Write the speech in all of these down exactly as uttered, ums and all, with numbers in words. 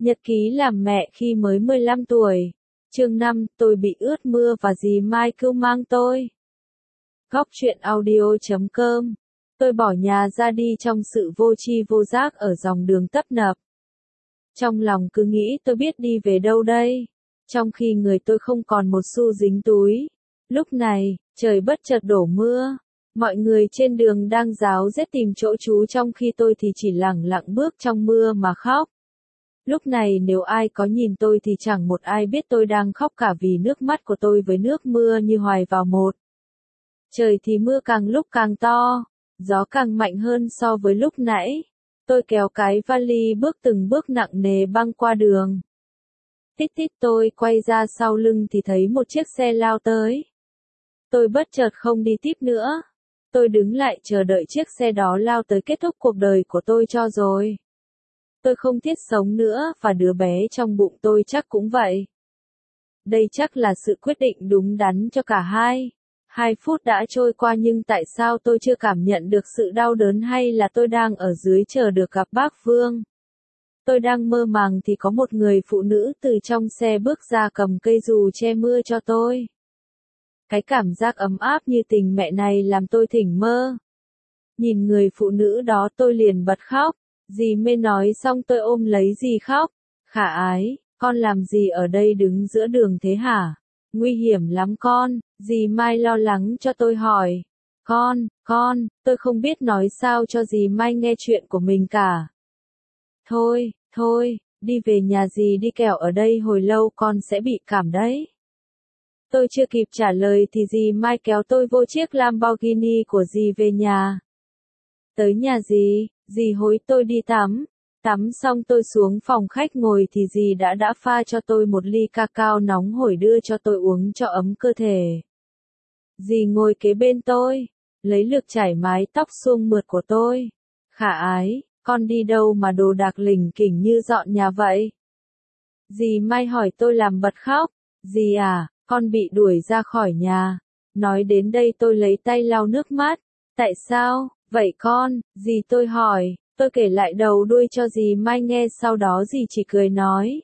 Nhật ký làm mẹ khi mới mười lăm tuổi. Chương năm, tôi bị ướt mưa và dì Mai cứu mang tôi. Góc truyện audio chấm com. Tôi bỏ nhà ra đi trong sự vô tri vô giác ở dòng đường tấp nập. Trong lòng cứ nghĩ tôi biết đi về đâu đây, trong khi người tôi không còn một xu dính túi. Lúc này, trời bất chợt đổ mưa. Mọi người trên đường đang ráo riết tìm chỗ trú trong khi tôi thì chỉ lẳng lặng bước trong mưa mà khóc. Lúc này nếu ai có nhìn tôi thì chẳng một ai biết tôi đang khóc cả vì nước mắt của tôi với nước mưa như hòa vào một. Trời thì mưa càng lúc càng to, gió càng mạnh hơn so với lúc nãy. Tôi kéo cái vali bước từng bước nặng nề băng qua đường. Tít tít tôi quay ra sau lưng thì thấy một chiếc xe lao tới. Tôi bất chợt không đi tiếp nữa. Tôi đứng lại chờ đợi chiếc xe đó lao tới kết thúc cuộc đời của tôi cho rồi. Tôi không thiết sống nữa và đứa bé trong bụng tôi chắc cũng vậy. Đây chắc là sự quyết định đúng đắn cho cả hai. Hai phút đã trôi qua nhưng tại sao tôi chưa cảm nhận được sự đau đớn hay là tôi đang ở dưới chờ được gặp bác Vương? Tôi đang mơ màng thì có một người phụ nữ từ trong xe bước ra cầm cây dù che mưa cho tôi. Cái cảm giác ấm áp như tình mẹ này làm tôi thỉnh mơ. Nhìn người phụ nữ đó tôi liền bật khóc. Dì Mê nói xong tôi ôm lấy dì khóc. Khả ái, con làm gì ở đây đứng giữa đường thế hả? Nguy hiểm lắm con, dì Mai lo lắng cho tôi hỏi. Con, con, tôi không biết nói sao cho dì Mai nghe chuyện của mình cả. Thôi, thôi, đi về nhà dì đi kẻo ở đây hồi lâu con sẽ bị cảm đấy. Tôi chưa kịp trả lời thì dì Mai kéo tôi vô chiếc Lamborghini của dì về nhà. Tới nhà dì, dì hối tôi đi tắm. Tắm xong tôi xuống phòng khách ngồi thì dì đã đã pha cho tôi một ly cacao nóng hổi đưa cho tôi uống cho ấm cơ thể. Dì ngồi kế bên tôi, lấy lược chải mái tóc suông mượt của tôi. Khả ái, con đi đâu mà đồ đạc lỉnh kỉnh như dọn nhà vậy? Dì Mai hỏi tôi làm bật khóc. Dì à, con bị đuổi ra khỏi nhà. Nói đến đây tôi lấy tay lau nước mắt. Tại sao, vậy con? Dì tôi hỏi. Tôi kể lại đầu đuôi cho dì Mai nghe sau đó dì chỉ cười nói.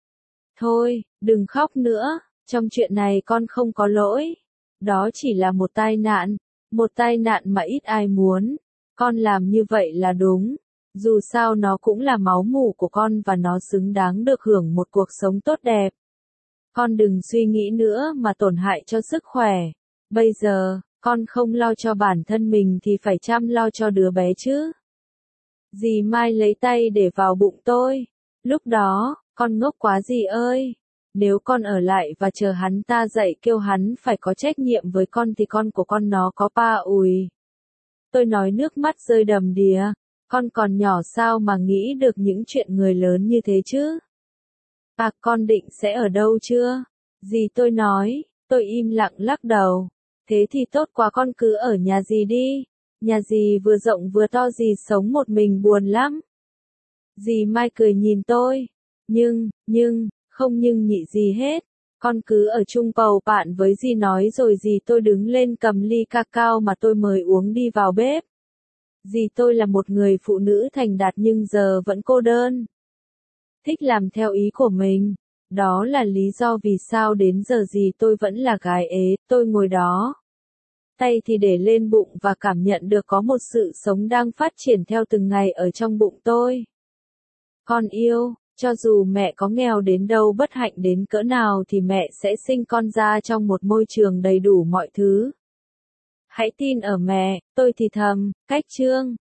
Thôi, đừng khóc nữa, trong chuyện này con không có lỗi. Đó chỉ là một tai nạn, một tai nạn mà ít ai muốn. Con làm như vậy là đúng. Dù sao nó cũng là máu mủ của con và nó xứng đáng được hưởng một cuộc sống tốt đẹp. Con đừng suy nghĩ nữa mà tổn hại cho sức khỏe. Bây giờ, con không lo cho bản thân mình thì phải chăm lo cho đứa bé chứ. Dì Mai lấy tay để vào bụng tôi. Lúc đó, con ngốc quá dì ơi. Nếu con ở lại và chờ hắn ta dậy kêu hắn phải có trách nhiệm với con thì con của con nó có pa ùi. Tôi nói nước mắt rơi đầm đìa. Con còn nhỏ sao mà nghĩ được những chuyện người lớn như thế chứ? À, con định sẽ ở đâu chưa? Dì tôi nói. Tôi im lặng lắc đầu. Thế thì tốt quá, con cứ ở nhà dì đi. Nhà dì vừa rộng vừa to, dì sống một mình buồn lắm. Dì Mai cười nhìn tôi. Nhưng, nhưng, không nhưng nhị gì hết. Con cứ ở chung bầu bạn với dì nói rồi dì tôi đứng lên cầm ly cacao mà tôi mời uống đi vào bếp. Dì tôi là một người phụ nữ thành đạt nhưng giờ vẫn cô đơn. Thích làm theo ý của mình. Đó là lý do vì sao đến giờ dì tôi vẫn là gái ế. Tôi ngồi đó. Tay thì để lên bụng và cảm nhận được có một sự sống đang phát triển theo từng ngày ở trong bụng tôi. Con yêu, cho dù mẹ có nghèo đến đâu, bất hạnh đến cỡ nào thì mẹ sẽ sinh con ra trong một môi trường đầy đủ mọi thứ. Hãy tin ở mẹ, tôi thì thầm, cách chương.